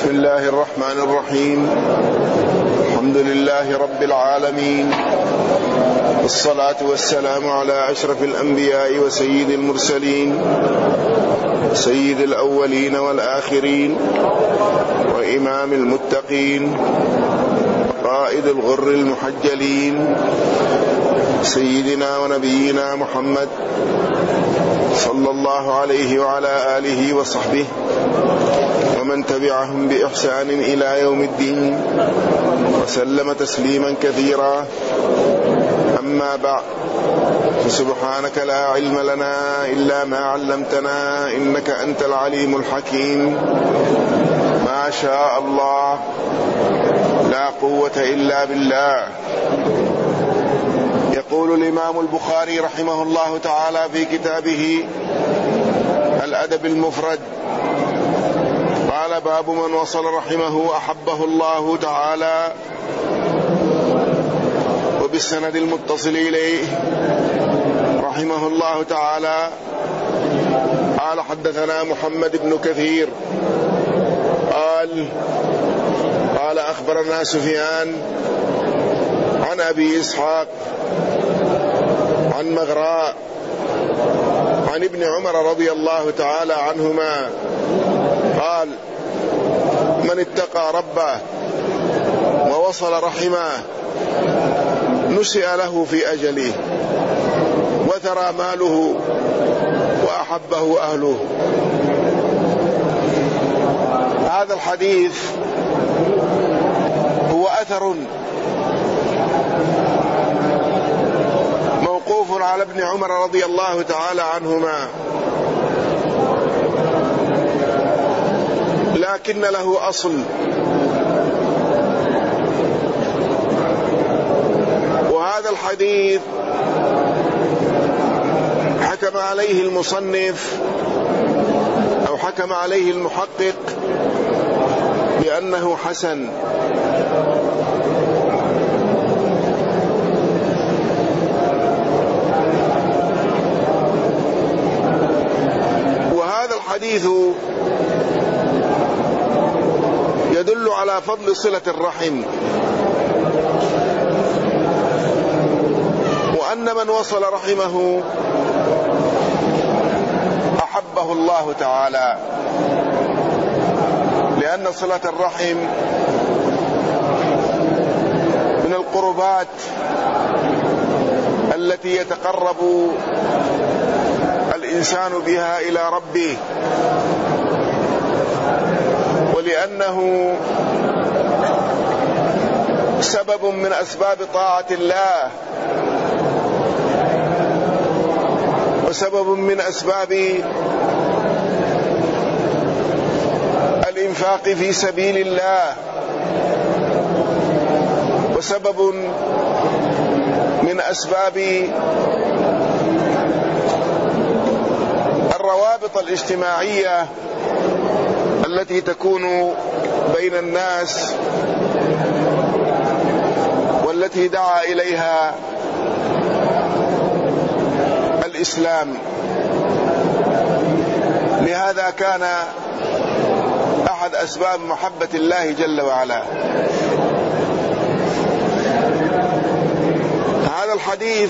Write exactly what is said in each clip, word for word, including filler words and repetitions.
بسم الله الرحمن الرحيم. الحمد لله رب العالمين، والصلاة والسلام على أشرف الأنبياء وسيد المرسلين، سيد الأولين والآخرين، وإمام المتقين، قائد الغر المحجلين، سيدنا ونبينا محمد صلى الله عليه وعلى آله وصحبه ومن تبعهم بإحسان إلى يوم الدين، وسلم تسليما كثيرا. أما بعد، فسبحانك لا علم لنا إلا ما علمتنا إنك أنت العليم الحكيم. ما شاء الله، لا قوة إلا بالله. يقول الإمام البخاري رحمه الله تعالى في كتابه الأدب المفرد: قال: باب من وصل رحمه أحبه الله تعالى. وبالسند المتصل إليه رحمه الله تعالى قال: حدثنا محمد بن كثير قال قال أخبرنا سفيان عن أبي إسحاق عن مغراء عن ابن عمر رضي الله تعالى عنهما قال: من اتقى ربه ووصل رحمه نسئ له في أجله، وثرى ماله وأحبه أهله. هذا الحديث هو أثر موقوف على ابن عمر رضي الله تعالى عنهما، لكن له أصل، وهذا الحديث حكم عليه المصنف أو حكم عليه المحقق بأنه حسن. وهذا الحديث يدل على فضل صلة الرحم، وأن من وصل رحمه أحبه الله تعالى، لأن صلة الرحم من القربات التي يتقرب الإنسان بها إلى ربه، ولأنه سبب من أسباب طاعة الله، وسبب من أسباب الإنفاق في سبيل الله، وسبب من أسباب الروابط الاجتماعية التي تكون بين الناس، والتي دعا إليها الإسلام. لهذا كان أحد أسباب محبة الله جل وعلا. هذا الحديث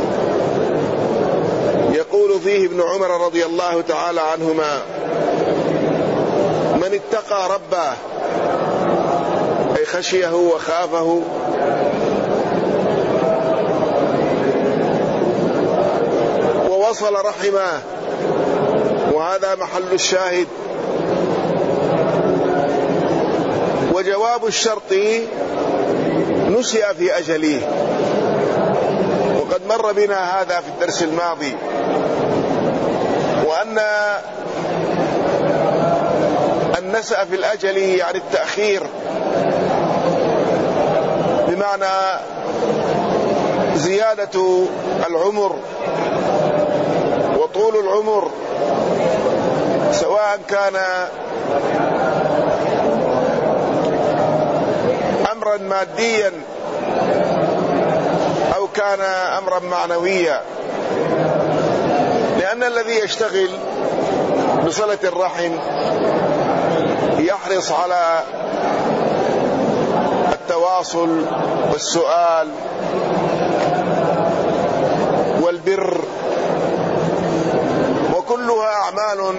يقول فيه ابن عمر رضي الله تعالى عنهما: من اتقى ربه، أي خشيه وخافه، ووصل رحمه، وهذا محل الشاهد. وجواب الشرط نسئ في أجله، وقد مر بنا هذا في الدرس الماضي، وأن النسأ في الأجل يعني التأخير، بمعنى زيادة العمر وطول العمر، سواء كان أمرا ماديا أو كان أمرا معنويا، لأن الذي يشتغل بصلة الرحم يحرص على التواصل والسؤال والبر، وكلها أعمال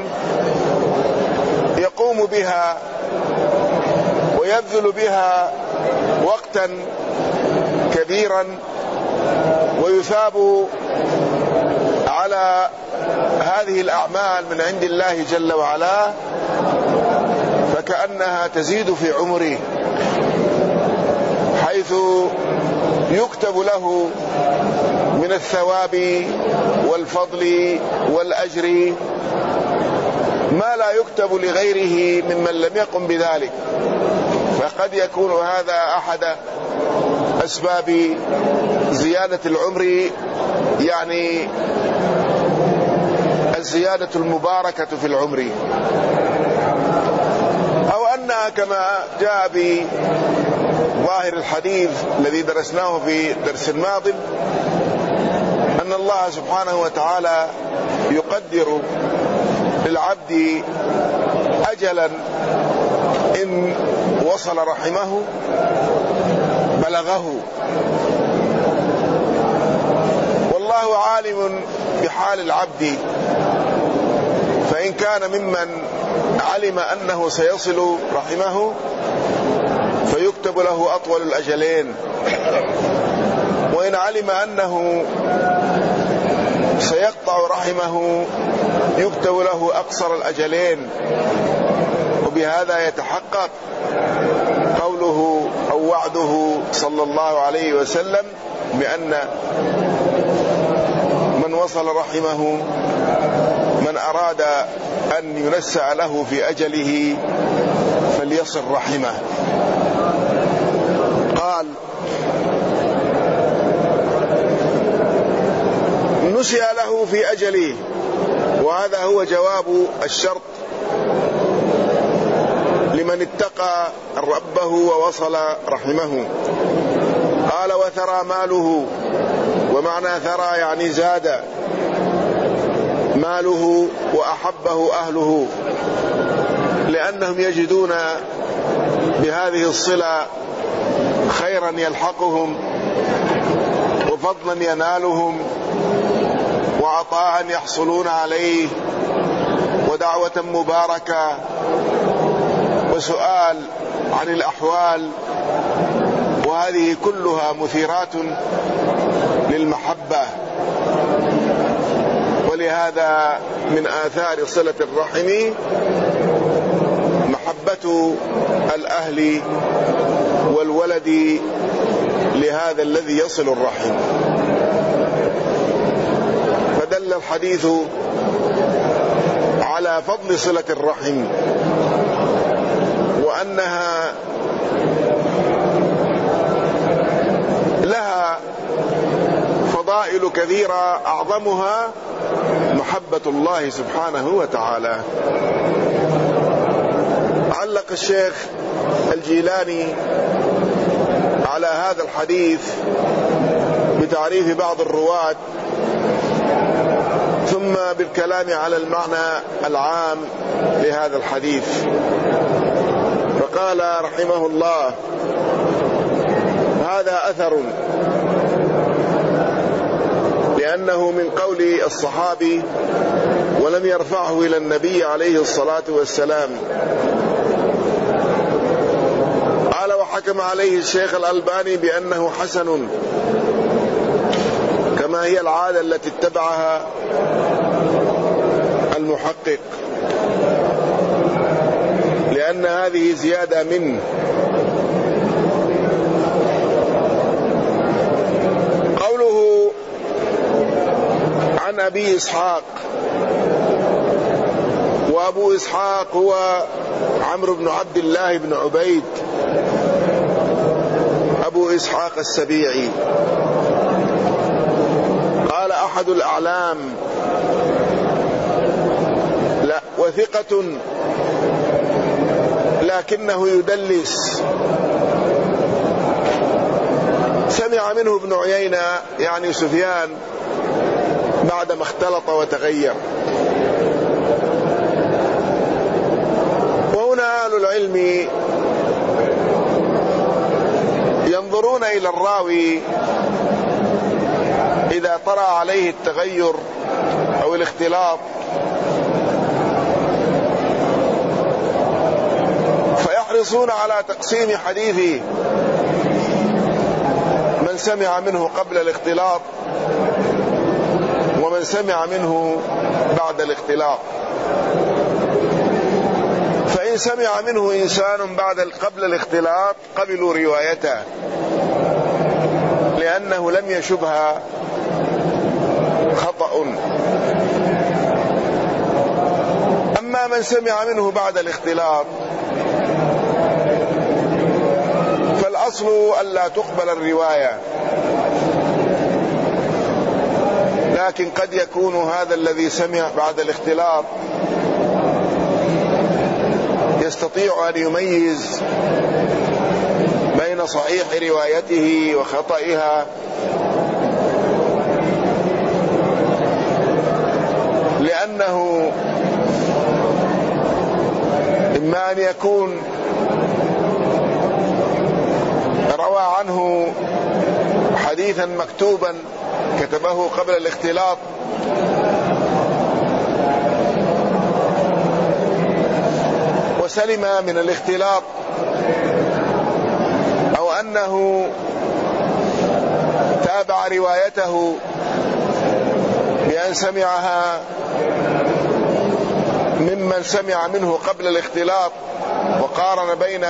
يقوم بها ويبذل بها وقتا كبيرا ويثاب على هذه الأعمال من عند الله جل وعلا، فكأنها تزيد في عمره، حيث يكتب له من الثواب والفضل والأجر ما لا يكتب لغيره ممن لم يقم بذلك. فقد يكون هذا أحد أسباب زيادة العمر، يعني الزيادة المباركة في العمر، أو أنها كما جاء بظاهر الحديث الذي درسناه في درس الماض أن الله سبحانه وتعالى يقدر للعبد أجلا إن وصل رحمه بلغه، والله عالم بحال العبد، فإن كان ممن علم أنه سيصل رحمه فيكتب له أطول الأجلين، وإن علم أنه سيقطع رحمه يكتب له أقصر الأجلين. وبهذا يتحقق قوله أو وعده صلى الله عليه وسلم بأن من وصل رحمه، من أراد أن ينسأ له في أجله فليصل رحمه. قال: نسئ له في أجله، وهذا هو جواب الشرط لمن اتقى ربه ووصل رحمه. قال: وثرى ماله، ومعنى ثرى يعني زاد ماله وأحبه أهله، لأنهم يجدون بهذه الصلة خيرا يلحقهم وفضلا ينالهم وعطاء يحصلون عليه ودعوة مباركة وسؤال عن الأحوال، وهذه كلها مثيرات للمحبة. ولهذا من آثار صلة الرحم محبة الأهل والولد لهذا الذي يصل الرحم. فدل الحديث على فضل صلة الرحم، وأنها لها فضائل كثيرة أعظمها محبة الله سبحانه وتعالى. علق الشيخ الجيلاني على هذا الحديث بتعريف بعض الرواة، ثم بالكلام على المعنى العام لهذا الحديث، فقال رحمه الله: هذا أثر، لأنه من قول الصحابي ولم يرفعه إلى النبي عليه الصلاة والسلام. قال: وحكم عليه الشيخ الألباني بأنه حسن، كما هي العادة التي اتبعها المحقق، لأن هذه زيادة منه. قوله عن أبي إسحاق، وأبو إسحاق هو عمرو بن عبد الله بن عبيد أبو إسحاق السبيعي. قال أحد الأعلام: لا، وثقة لكنه يدلس. سمع منه ابن عيينة يعني سفيان بعدما اختلط وتغير. وهنا أهل العلم ينظرون إلى الراوي إذا طرأ عليه التغير أو الاختلاط فيحرصون على تقسيم حديثه من سمع منه قبل الاختلاط ومن سمع منه بعد الاختلاط. فإن سمع منه إنسان بعد قبل الاختلاط قبلوا روايته لأنه لم يشبه خطأ. أما من سمع منه بعد الاختلاط فالأصل ألا تقبل الرواية، لكن قد يكون هذا الذي سمع بعد الاختلاط يستطيع أن يميز بين صحيح روايته وخطئها، لأنه إما أن يكون روى عنه حديثا مكتوبا كتبه قبل الاختلاط وسلم من الاختلاط، أو أنه تابع روايته بأن سمعها ممن سمع منه قبل الاختلاط وقارن بين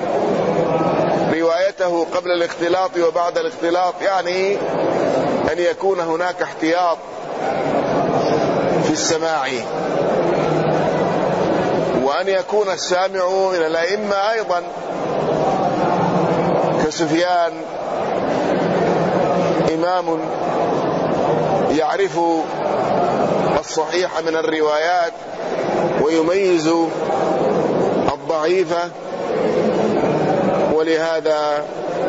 روايته قبل الاختلاط وبعد الاختلاط، يعني أن يكون هناك احتياط في السماع، وأن يكون السامع من الأئمة أيضا كسفيان إمام يعرف الصحيح من الروايات ويميز الضعيفة، ولهذا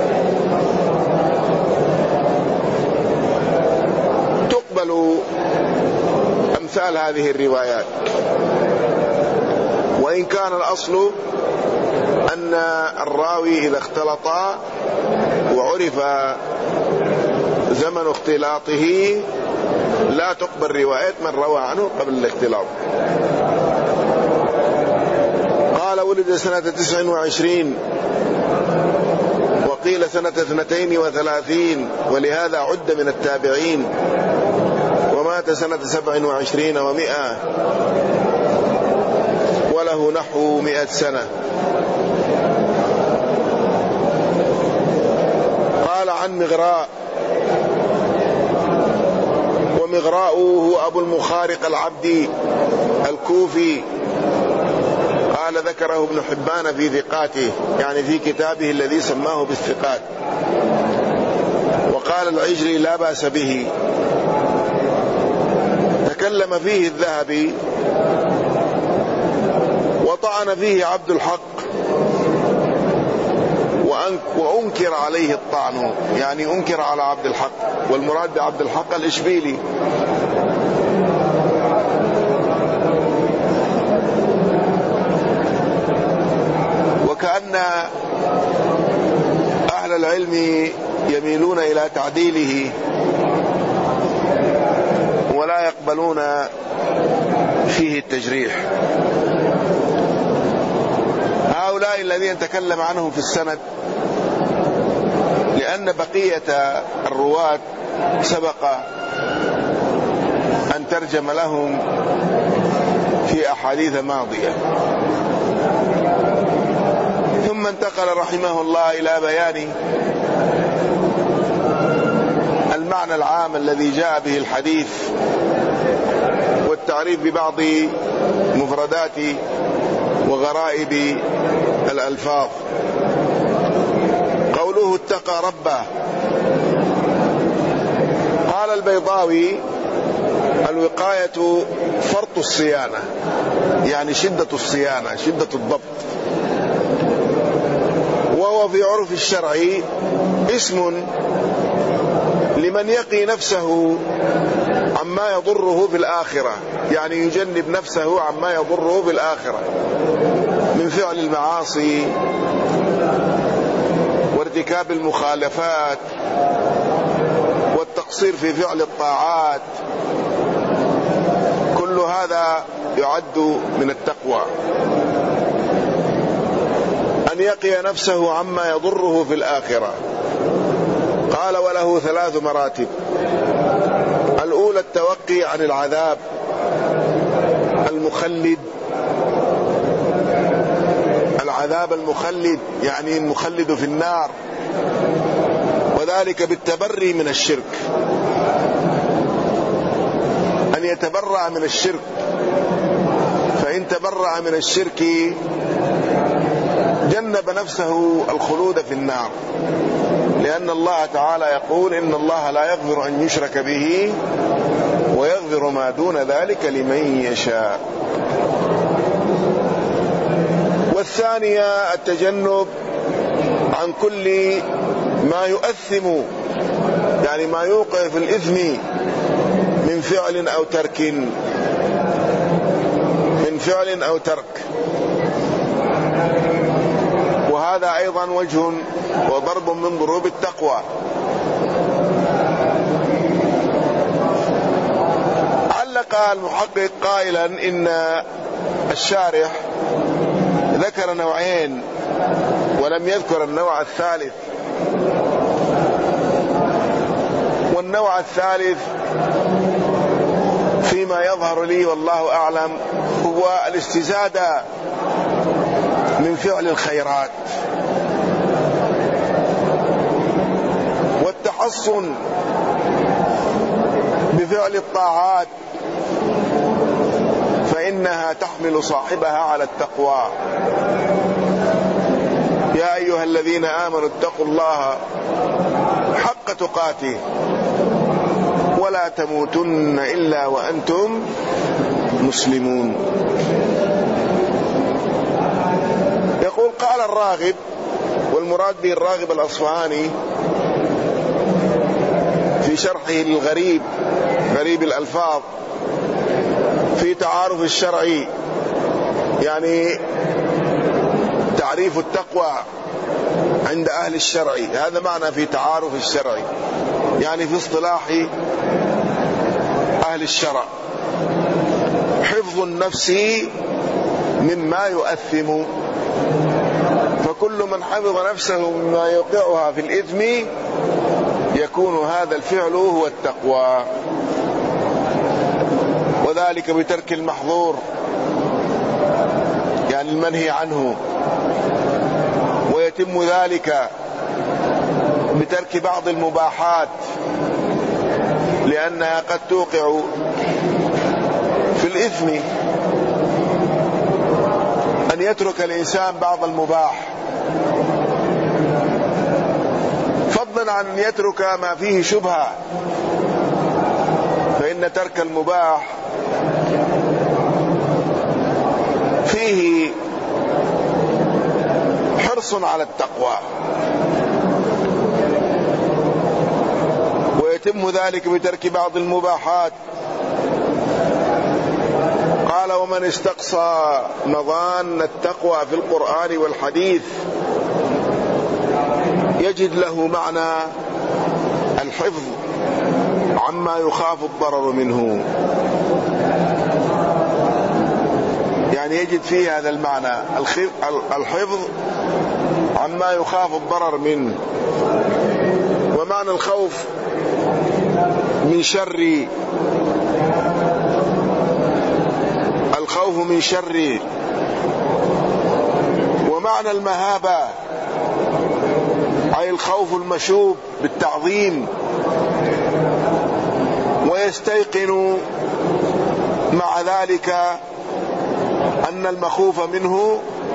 تقبل أمثال هذه الروايات. وإن كان الأصل أن الراوي إذا اختلط وعرف زمن اختلاطه لا تقبل رواية من روى عنه قبل الاختلاط. قال ولد سنة تسع وعشرين وقيل سنة اثنتين وثلاثين، ولهذا عد من التابعين، ومات سنة سبع وعشرين ومئة وله نحو مئة سنة. قال عن مغراء، ومغراء هو أبو المخارق العبدي الكوفي، قال ذكره ابن حبان في ثقاته، يعني في كتابه الذي سماه بالثقات، وقال العجلي لا بأس به. تكلم فيه الذهبي وطعن فيه عبد الحق وأنكر عليه الطعن، يعني أنكر على عبد الحق، والمراد بعبد الحق الإشبيلي. وكأن أهل العلم يميلون إلى تعديله ولا يقبلون فيه التجريح. هؤلاء الذين تكلم عنهم في السند لأن بقية الرواة سبق أن ترجم لهم في أحاديث ماضية، ثم انتقل رحمه الله إلى بيان المعنى العام الذي جاء به الحديث والتعريف ببعض مفردات وغرائب الألفاظ. قوله اتقى ربه، قال البيضاوي الوقاية فرط الصيانة، يعني شدة الصيانة، شدة الضبط، وهو في عرف الشرع اسم لمن يقي نفسه عما عما يضره في الآخرة، يعني يجنب نفسه عما يضره في الآخرة من فعل المعاصي وارتكاب المخالفات والتقصير في فعل الطاعات. كل هذا يعد من التقوى، أن يقي نفسه عما يضره في الآخرة. قال وله ثلاث مراتب. الأولى التوقي عن العذاب المخلد، العذاب المخلد يعني المخلد في النار، وذلك بالتبري من الشرك، أن يتبرأ من الشرك، فإن تبرأ من الشرك جنب نفسه الخلود في النار، لأن الله تعالى يقول إن الله لا يغفر أن يشرك به ويغفر ما دون ذلك لمن يشاء. والثانية التجنب عن كل ما يؤثم، يعني ما يوقع في الإثم من فعل أو ترك، من فعل أو ترك. وهذا أيضا وجه وضرب من ضروب التقوى. علق المحقق قائلا إن الشارح ذكر نوعين ولم يذكر النوع الثالث، والنوع الثالث فيما يظهر لي والله أعلم هو الاستزادة من فعل الخيرات والتحصن بفعل الطاعات، فإنها تحمل صاحبها على التقوى. يا أيها الذين آمنوا اتقوا الله حق تقاته ولا تموتن إلا وأنتم مسلمون. يقول قال الراغب، والمراد به الراغب الأصفهاني في شرحه للغريب، غريب الألفاظ، في تعارف الشرعي، يعني تعريف التقوى عند أهل الشرع، هذا معنى في تعارف الشرعي، يعني في اصطلاح أهل الشرع حفظ النفس مما يؤثم، فكل من حفظ نفسه مما يوقعها في الإثم يكون هذا الفعل هو التقوى، وذلك بترك المحظور يعني المنهي عنه، ويتم ذلك بترك بعض المباحات لأنها قد توقع في الإثم. أن يترك الإنسان بعض المباح فضلا عن أن يترك ما فيه شبهة، فإن ترك المباح فيه حرص على التقوى، ويتم ذلك بترك بعض المباحات. قال ومن استقصى مظان التقوى في القرآن والحديث يجد له معنى الحفظ عما يخاف الضرر منه، يعني يجد فيه هذا المعنى الحفظ عما يخاف الضرر منه. ومعنى الخوف من شر، الخوف من شر. ومعنى المهابة أي الخوف المشوب بالتعظيم، ويستيقن مع ذلك أن المخوف منه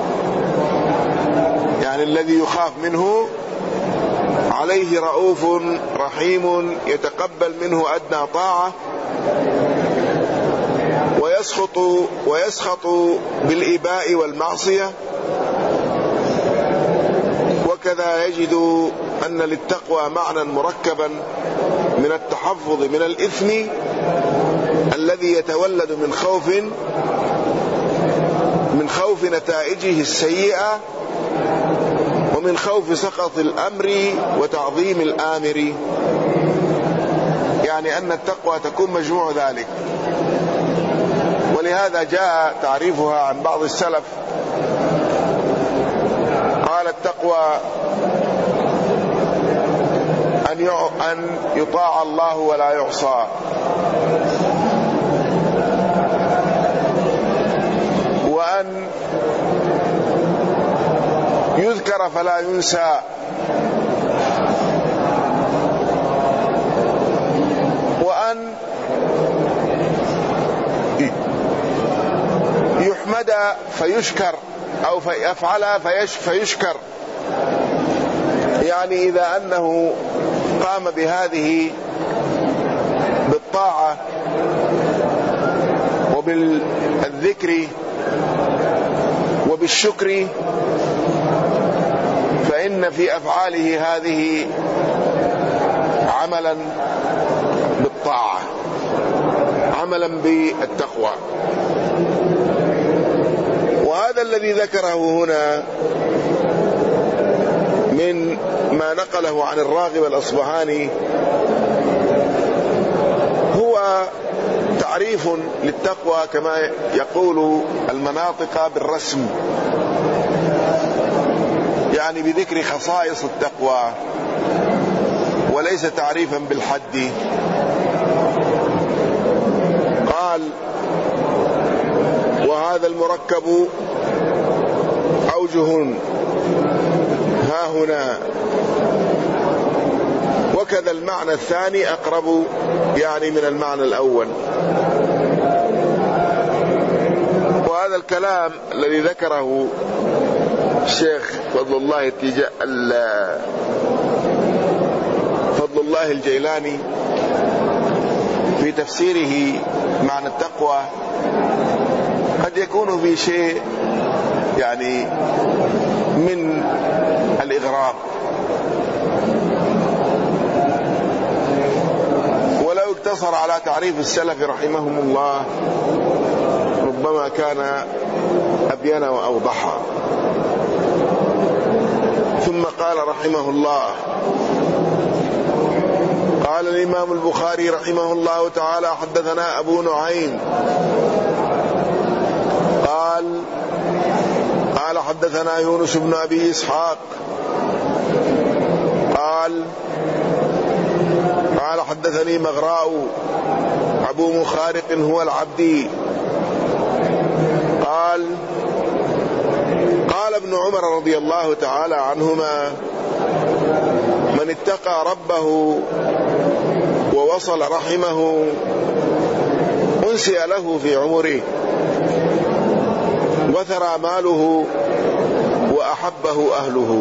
يعني الذي يخاف منه عليه رؤوف رحيم يتقبل منه أدنى طاعة، ويسخط ويسخط بالإباء والمعصية. وكذا يجد أن للتقوى معنى مركبا من التحفظ من الإثم الذي يتولد من خوف من خوف نتائجه السيئة، ومن خوف سقط الأمر وتعظيم الآمر، يعني أن التقوى تكون مجموع ذلك. ولهذا جاء تعريفها عن بعض السلف، قال التقوى أن يطاع الله ولا يعصى، وأن يذكر فلا ينسى، وأن يحمد فيشكر أو فيفعل فيشكر، يعني إذا أنه قام بهذه بالطاعة وبالذكر وبالشكر، فإن في أفعاله هذه عملا بالطاعة، عملا بالتقوى. وهذا الذي ذكره هنا من ما نقله عن الراغب الأصبهاني هو تعريف للتقوى كما يقول المناطق بالرسم، يعني بذكر خصائص التقوى، وليس تعريفا بالحد. قال: وهذا المركب أوجه ها هنا، وكذا المعنى الثاني أقرب يعني من المعنى الأول. وهذا الكلام الذي ذكره الشيخ فضل الله التجا... فضل الله الجيلاني في تفسيره معنى التقوى قد يكون في شيء يعني من الإغراب، ولو اقتصر على تعريف السلف رحمهم الله ربما كان أبين وأوضح. ثم قال رحمه الله: قال الإمام البخاري رحمه الله تعالى: حدثنا أبو نعيم قال قال حدثنا يونس بن أبي إسحاق قال قال حدثني مغراء أبو مخارق هو العبدي قال قال ابن عمر رضي الله تعالى عنهما: من اتقى ربه ووصل رحمه أنسي له في عمره، وثرى ماله وأحبه أهله.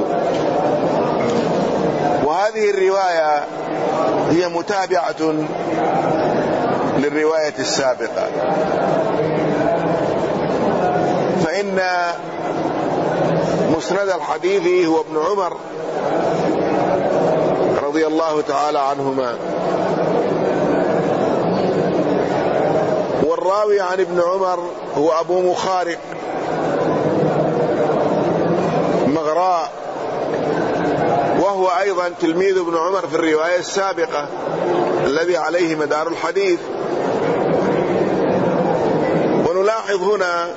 وهذه الرواية هي متابعة للرواية السابقة، فإن مسند الحديث هو ابن عمر رضي الله تعالى عنهما، والراوي عن ابن عمر هو أبو مخارق مغراء، وهو أيضا تلميذ ابن عمر في الرواية السابقة الذي عليه مدار الحديث. ونلاحظ هنا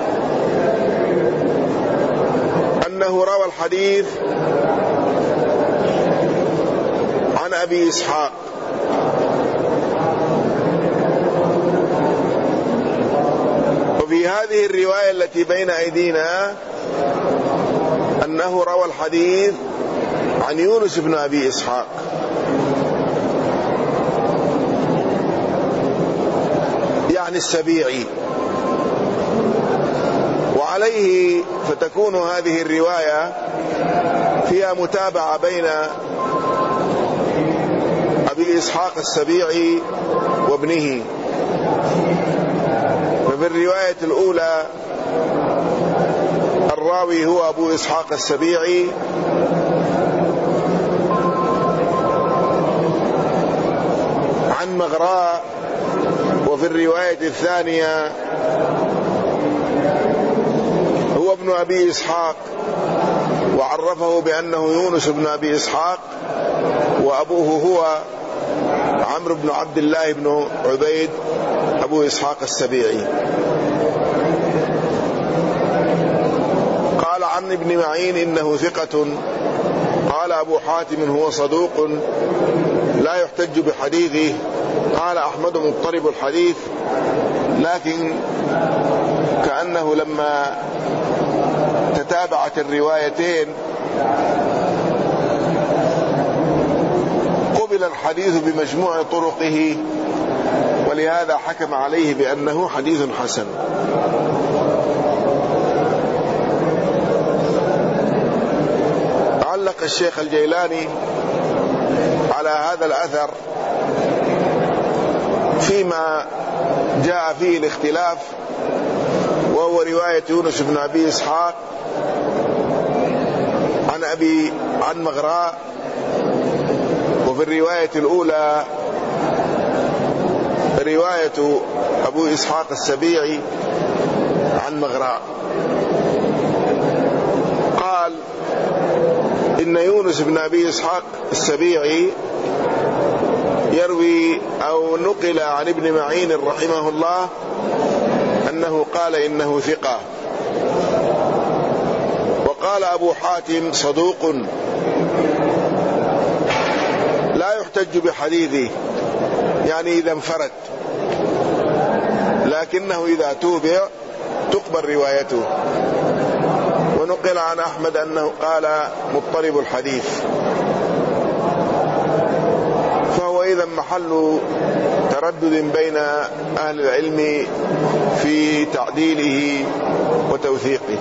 أنه روى الحديث عن أبي إسحاق، وفي هذه الرواية التي بين أيدينا أنه روى الحديث عن يونس بن أبي إسحاق. يعني السبيعي، وعليه فتكون هذه الرواية فيها متابعة بين أبي إسحاق السبيعي وابنه. ففي الرواية الأولى الراوي هو أبو إسحاق السبيعي، عن مغراء وفي الرواية الثانية هو ابن أبي إسحاق، وعرفه بأنه يونس بن أبي إسحاق، وأبوه هو عمرو بن عبد الله بن عبيد أبو إسحاق السبيعي. قال عن ابن معين إنه ثقة. قال أبو حاتم هو صدوق لا يحتج بحديثه. قال أحمد مضطرب الحديث، لكن كأنه لما تتابعت الروايتين قبل الحديث بمجموع طرقه، ولهذا حكم عليه بأنه حديث حسن. علق الشيخ الجيلاني على هذا الأثر فيما جاء فيه الاختلاف، وهو رواية يونس بن أبي إسحاق عن أبي عن مغراء، وفي الرواية الأولى رواية أبو إسحاق السبيعي عن مغراء. قال إن يونس بن أبي إسحاق السبيعي يروي أو نقل عن ابن معين رحمه الله أنه قال إنه ثقة. وقال أبو حاتم صدوق لا يحتج بحديثه، يعني إذا انفرد، لكنه إذا توبع تقبل روايته. ونقل عن أحمد أنه قال مضطرب الحديث، فهو إذا محل تردد بين أهل العلم في تعديله وتوثيقه،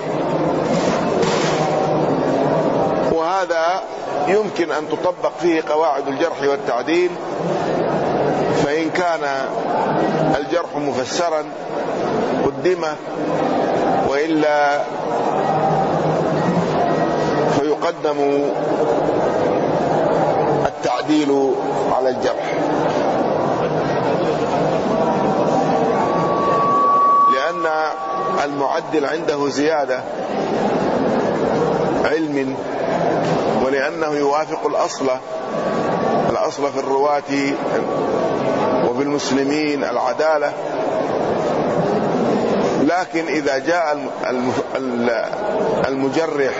وهذا يمكن أن تطبق فيه قواعد الجرح والتعديل. فإن كان الجرح مفسرا قدمه، وإلا فيقدم التعديل على الجرح، لأن المعدل عنده زيادة علم، ولأنه يوافق الأصل الأصل في الرواة وفي المسلمين العدالة. لكن إذا جاء المجرح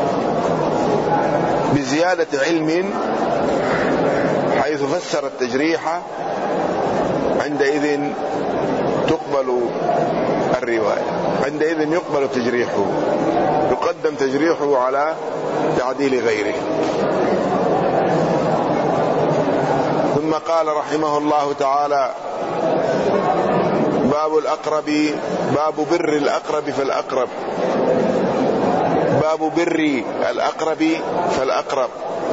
بزيادة علم حيث فسر التجريح، عندئذ تقبل الرواية، عندئذ يقبل تجريحه، يقدم تجريحه على تعديل غيره. ثم قال رحمه الله تعالى: باب الأقرب، باب بر الأقرب فالأقرب، باب بر الأقرب فالأقرب.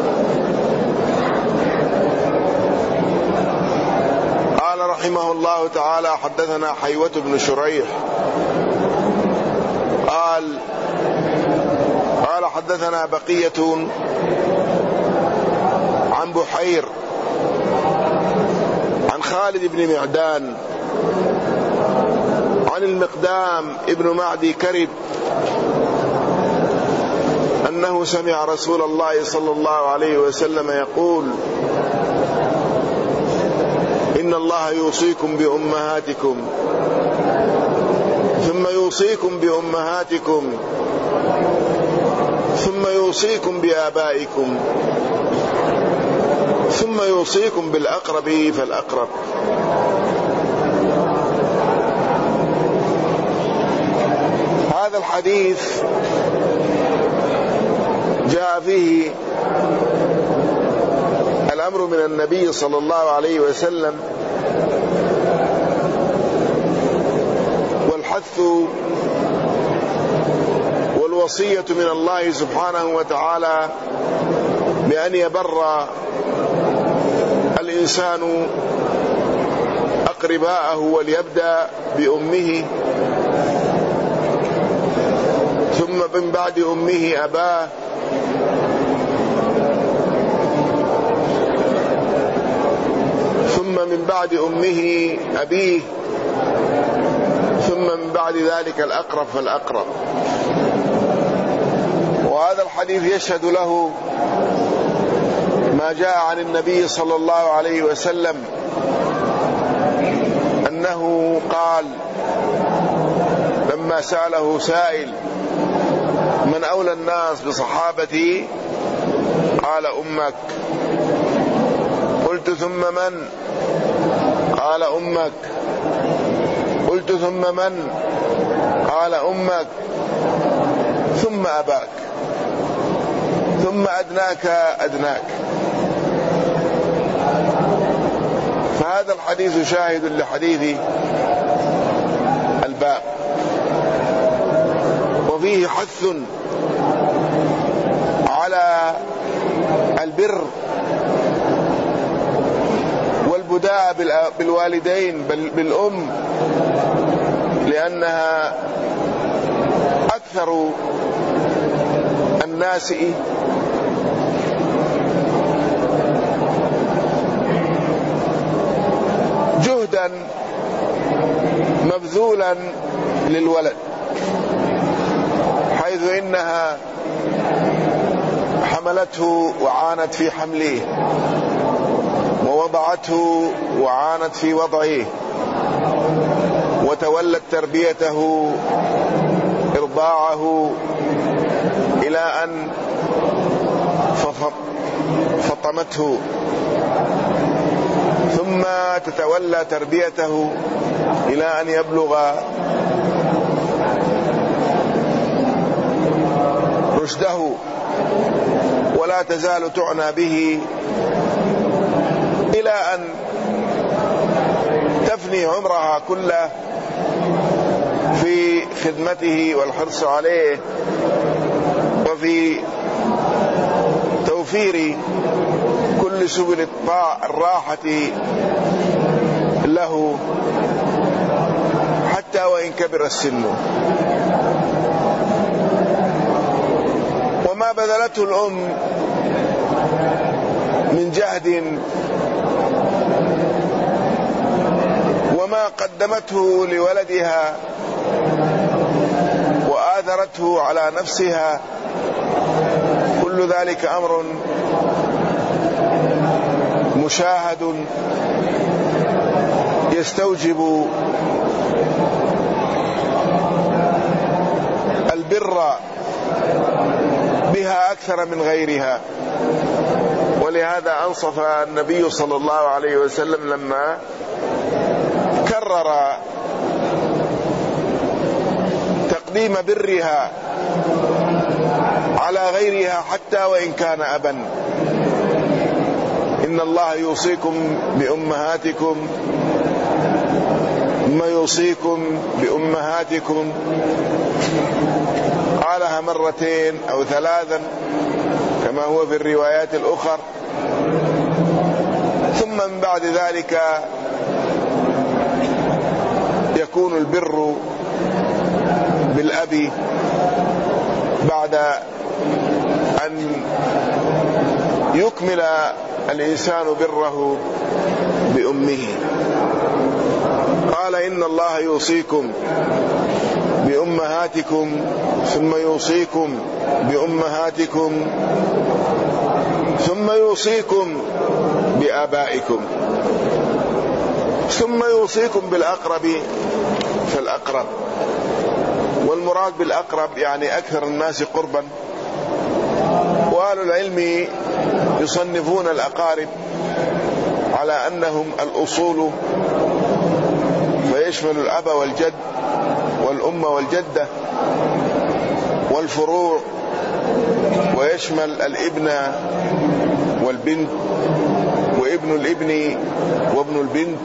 قال رحمه الله تعالى: حدثنا حيوة بن شريح قال قال حدثنا بقية عن بحير عن خالد بن معدان عن المقدام ابن معدي كرب أنه سمع رسول الله صلى الله عليه وسلم يقول: إن الله يوصيكم بأمهاتكم، ثم يوصيكم بأمهاتكم، ثم يوصيكم بآبائكم، ثم يوصيكم بالأقرب فالأقرب. هذا الحديث جاء فيه الأمر من النبي صلى الله عليه وسلم والحث والوصية من الله سبحانه وتعالى بأن يبر الإنسان أقرباءه، وليبدأ بأمه، ثم من بعد أمه أباه، ثم من بعد أمه أبيه، ثم من بعد ذلك الأقرب فالأقرب. وهذا الحديث يشهد له ما جاء عن النبي صلى الله عليه وسلم أنه قال لما سأله سائل: من أولى الناس بصحابتي؟ قال: أمك. قلت: ثم من؟ قال: أمك. قلت: ثم من؟ قال: أمك. ثم أباك، ثم أدناك أدناك. فهذا الحديث شاهد لحديث الباب، وفيه حث على البر والبداء بالوالدين بل بالأم، لأنها أكثر الناس جهدا مبذولا للولد، حيث إنها حملته وعانت في حمله، ووضعته وعانت في وضعه، وتولت تربيته إرضاعه إلى أن فطمته، ثم تتولى تربيته إلى أن يبلغ رشده، ولا تزال تعنى به إلى أن تفني عمرها كله في خدمته والحرص عليه، وفي توفير كل سبل الراحة له حتى وإن كبر السن. وما بذلته الأم من جهد وما قدمته لولدها وآثرته على نفسها، كل ذلك أمر مشاهد يستوجب البر بها أكثر من غيرها. ولهذا أنصف النبي صلى الله عليه وسلم لما كرر تقديم برها على غيرها حتى وإن كان أبا: إن الله يوصيكم بأمهاتكم ثم يوصيكم بأمهاتكم. قالها مرتين أو ثلاثا كما هو في الروايات الأخرى. ثم من بعد ذلك يكون البر بالأب بعد أن يكمل الإنسان بره بأمه. قال: إن الله يوصيكم بأمهاتكم ثم يوصيكم بأمهاتكم ثم يوصيكم بآبائكم ثم يوصيكم بالأقرب فالأقرب. والمراد بالأقرب يعني أكثر الناس قربا. وأهل العلم يصنفون الأقارب على أنهم الأصول، فيشمل الأب والجد والأم والجدة، والفروع ويشمل الابن والبنت وابن الابن وابن البنت،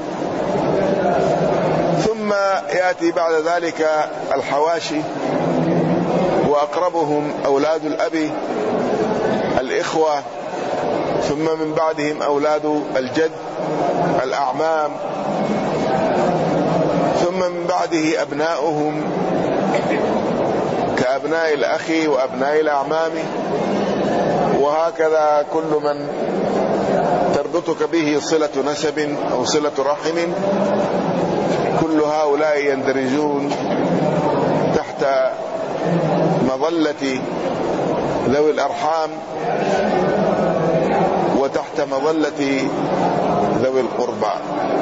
ثم يأتي بعد ذلك الحواشي، وأقربهم أولاد الأب الإخوة، ثم من بعدهم أولاد الجد الأعمام، ثم من بعده أبناؤهم كأبناء الأخ وأبناء الأعمام، وهكذا كل من تربطك به صلة نسب أو صلة رحم كل هؤلاء يندرجون تحت مظلة ذوي الأرحام وتحت مظلة ذوي القربى.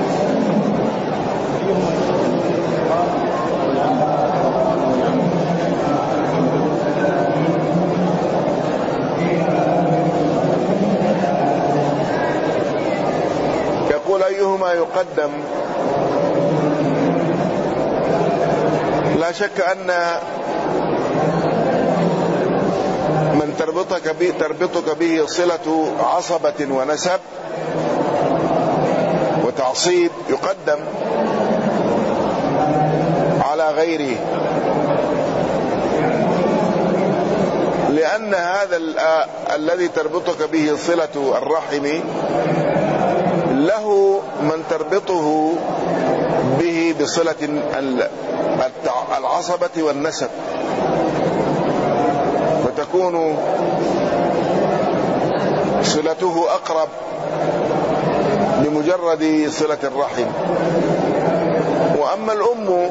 يقول أيهما يقدم؟ لا شك أن من تربطك به تربطك به صلة عصبة ونسب وتعصيب يقدم على غيره، لأن هذا الذي تربطك به صلة الرحم له من تربطه به بصلة العصبة والنسب، فتكون صلته أقرب لمجرد صلة الرحم. وأما الأم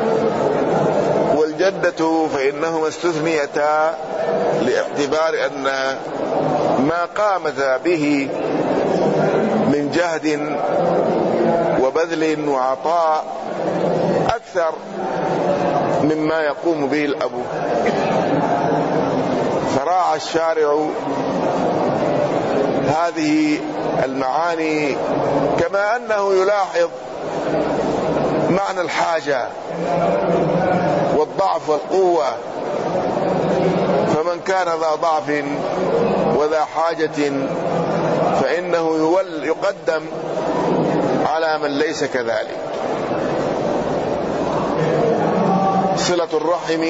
والجدة فإنهما استثنيتا لاعتبار أن ما قامت به من جهد وبذل وعطاء أكثر مما يقوم به الأب، فراعى الشارع هذه المعاني، كما أنه يلاحظ معنى الحاجة والضعف والقوة، فمن كان ذا ضعف وذا حاجة فإنه يقدم على من ليس كذلك. صلة الرحم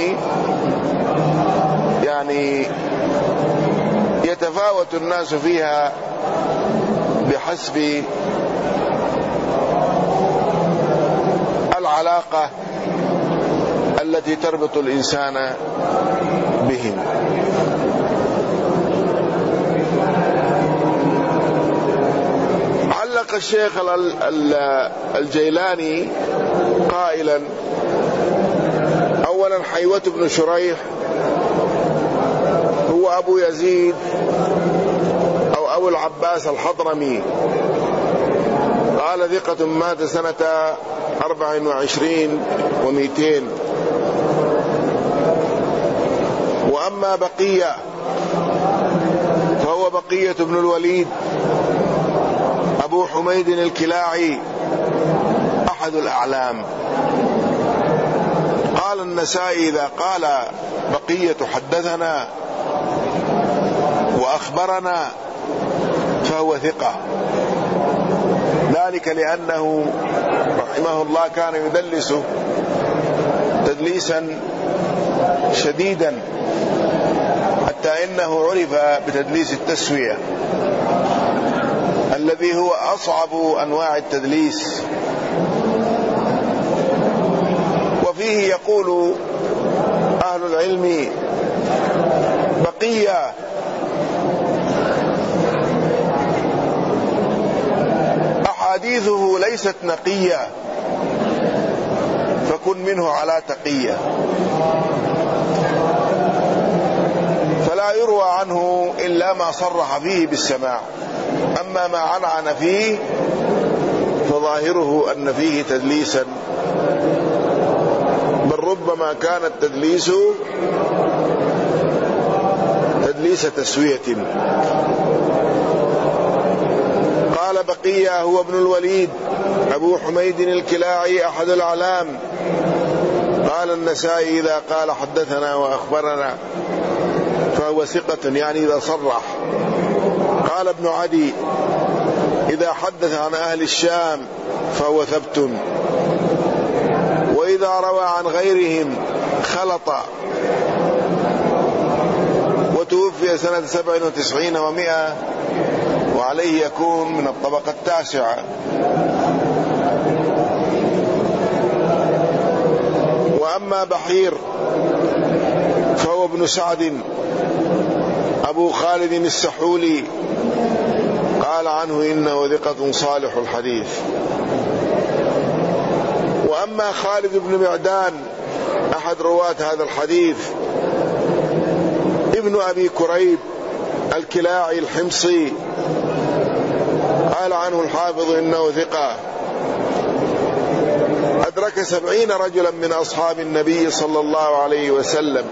يعني يتفاوت الناس فيها بحسب العلاقة التي تربط الإنسان بهم. علق الشيخ الجيلاني قائلا: أولا حيوة بن شريح هو أبو يزيد أو أبو العباس الحضرمي، قال ثقة مات سنة أربع وعشرين ومئتين. وأما بقية فهو بقية بن الوليد أبو حميد الكلاعي أحد الأعلام. قال النسائي إذا قال بقية حدثنا وأخبرنا فهو ثقة، ذلك لأنه رحمه الله كان يدلس تدليسا شديدا حتى إنه عرف بتدليس التسوية الذي هو أصعب أنواع التدليس. وفيه يقول أهل العلم: بقية أحاديثه ليست نقية فكن منه على تقية، فلا يروى عنه إلا ما صرح فيه بالسماع، أما ما عنعن فيه فظاهره أن فيه تدليسا، بل ربما كان التدليس تدليس تسوية. قال بقية هو ابن الوليد أبو حميد الكلاعي أحد الأعلام. قال النسائي إذا قال حدثنا وأخبرنا فهو ثقة، يعني إذا صرح. قال ابن عدي إذا حدث عن أهل الشام فهو ثبت، وإذا روى عن غيرهم خلط. وتوفي سنة سبع وتسعين ومئة، وعليه يكون من الطبقة التاسعة. وأما بحير فهو ابن سعد أبو خالد السحولي، قال عنه إنه ثقة صالح الحديث. وأما خالد بن معدان أحد رواة هذا الحديث ابن أبي كريب الكلاعي الحمصي، قال عنه الحافظ إنه ثقة، أدرك سبعين رجلا من أصحاب النبي صلى الله عليه وسلم.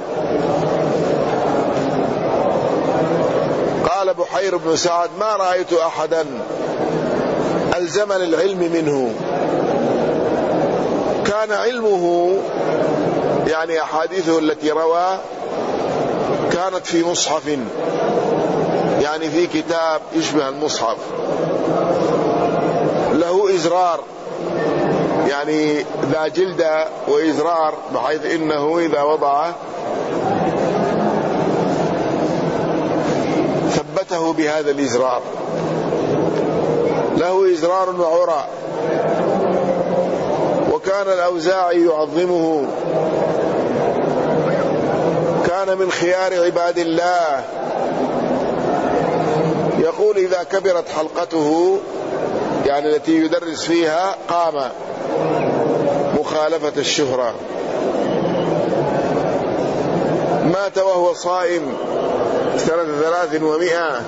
قال بحير بن سعد: ما رأيت أحدا ألزمني العلم منه، كان علمه يعني أحاديثه التي روى كانت في مصحف، يعني في كتاب يشبه المصحف، له إزرار يعني ذا جلدة وإزرار، بحيث إنه إذا وضعه ثبته بهذا الإزرار، له إزرار وعرى. وكان الأوزاعي يعظمه، كان من خيار عباد الله، يقول إذا كبرت حلقته يعني التي يدرس فيها قام مخالفة الشهرة. مات وهو صائم سنة ثلاث ومئة.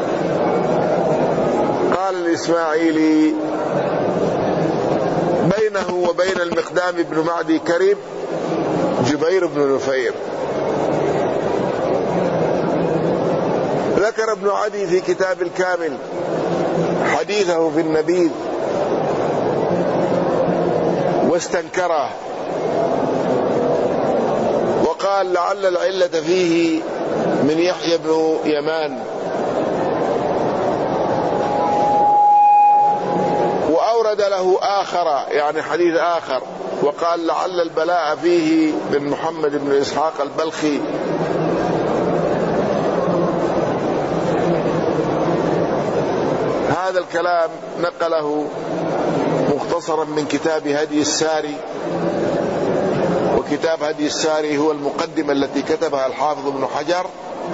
قال الإسماعيلي: بينه وبين المقدام بن معدي كرب جبير بن نفير. ذكر ابن عدي في كتاب الكامل حديثه في النبيذ واستنكره، وقال لعل العلة فيه من يحيى بن يمان، وأورد له آخر يعني حديث آخر، وقال لعل البلاء فيه من محمد بن إسحاق البلخي. هذا الكلام نقله مختصرا من كتاب هدي الساري، وكتاب هدي الساري هو المقدمة التي كتبها الحافظ ابن حجر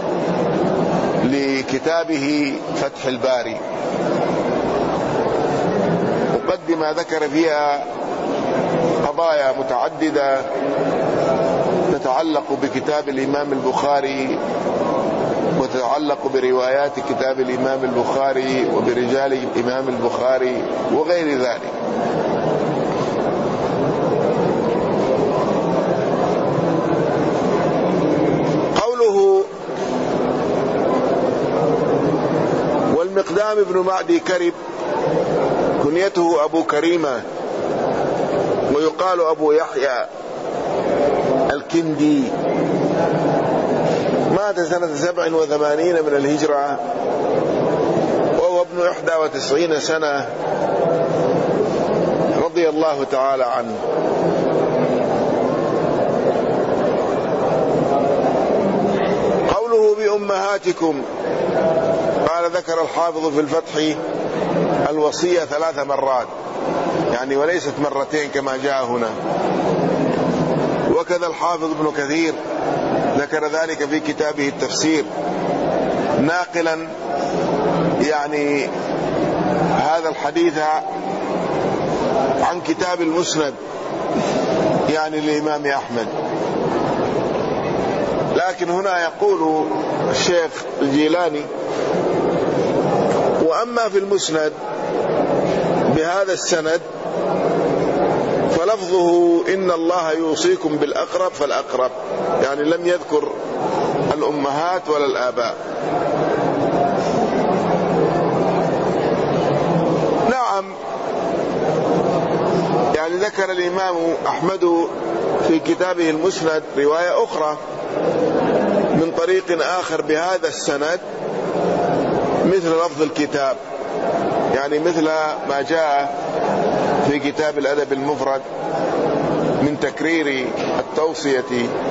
لكتابه فتح الباري، مقدمة ذكر فيها قضايا متعددة تتعلق بكتاب الإمام البخاري، وتتعلق بروايات كتاب الإمام البخاري وبرجال الإمام البخاري وغير ذلك. قوله: والمقدام بن معدي كرب، كنيته أبو كريمة، ويقال أبو يحيى الكندي، مات سنة سبع وثمانين من الهجرة وهو ابن إحدى وتسعين سنة، رضي الله تعالى عنه. قوله: بأمهاتكم، قال ذكر الحافظ في الفتح الوصية ثلاث مرات، يعني وليست مرتين كما جاء هنا. وكذا الحافظ ابن كثير ذكر ذلك في كتابه التفسير، ناقلا يعني هذا الحديث عن كتاب المسند يعني للإمام أحمد. لكن هنا يقول الشيخ الجيلاني: وأما في المسند بهذا السند فلفظه إن الله يوصيكم بالأقرب فالأقرب، يعني لم يذكر الأمهات ولا الآباء. نعم، يعني ذكر الإمام أحمد في كتابه المسند رواية أخرى من طريق آخر بهذا السند مثل لفظ الكتاب، يعني مثل ما جاء في كتاب الأدب المفرد من تكرير التوصية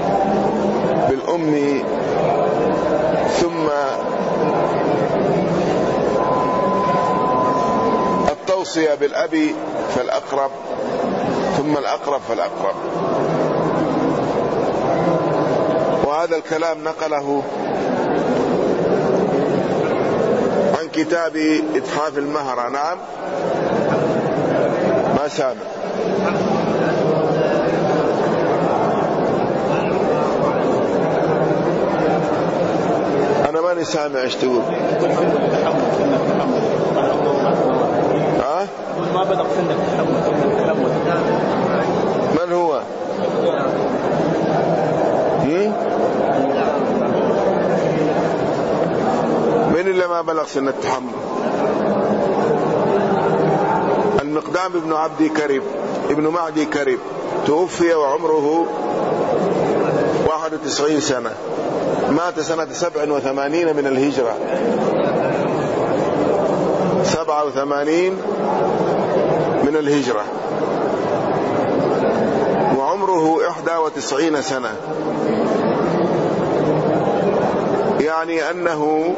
بالأم ثم التوصية بالأب فالأقرب ثم الأقرب فالأقرب. وهذا الكلام نقله عن كتاب إتحاف المهرة. نعم، ما سامع. سامع ايش تقول. ها؟ ما بلغ سن التحمل. من هو؟ من اللي ما بلغ سن التحمل؟ المقدام ابن عبد كرب ابن معدي كرب توفي وعمره واحد وتسعين سنة، مات سنة سبع وثمانين من الهجرة، سبعة وثمانين من الهجرة، وعمره إحدى وتسعين سنة، يعني أنه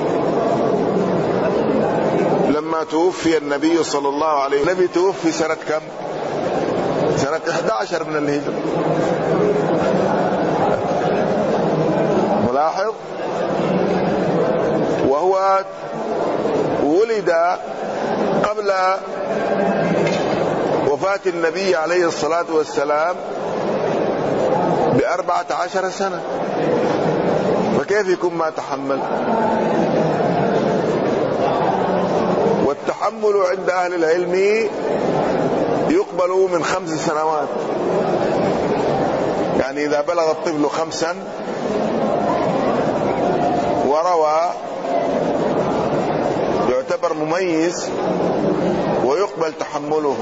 لما توفي النبي صلى الله عليه وسلم، النبي توفي سنة كم؟ سنة إحدى عشر من الهجرة. ملاحظ؟ وهو ولد قبل وفاة النبي عليه الصلاة والسلام بأربعة عشر سنة، فكيف يكون ما تحمل؟ والتحمل عند أهل العلم يقبل من خمس سنوات، يعني إذا بلغ الطفل خمسا وروى يعتبر مميز ويقبل تحمله.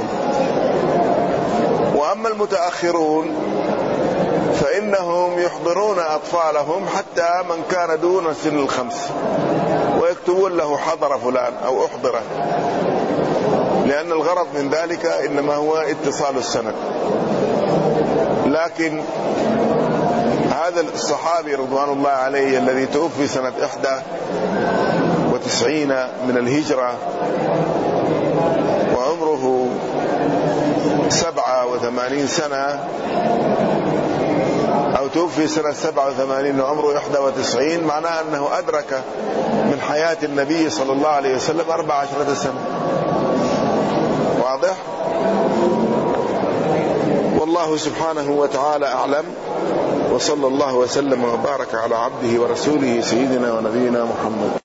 وأما المتأخرون فإنهم يحضرون أطفالهم حتى من كان دون سن الخمس ويكتبون له حضر فلان أو أحضره، لأن الغرض من ذلك إنما هو اتصال السند. لكن هذا الصحابي رضوان الله عليه الذي توفي سنة إحدى وتسعين من الهجرة وعمره سبعة وثمانين سنة، أو توفي سنة سبعة وثمانين وعمره إحدى وتسعين، معناه أنه أدرك من حياة النبي صلى الله عليه وسلم أربع عشرة سنة. واضح؟ والله سبحانه وتعالى أعلم، وصلى الله وسلم وبارك على عبده ورسوله سيدنا ونبينا محمد.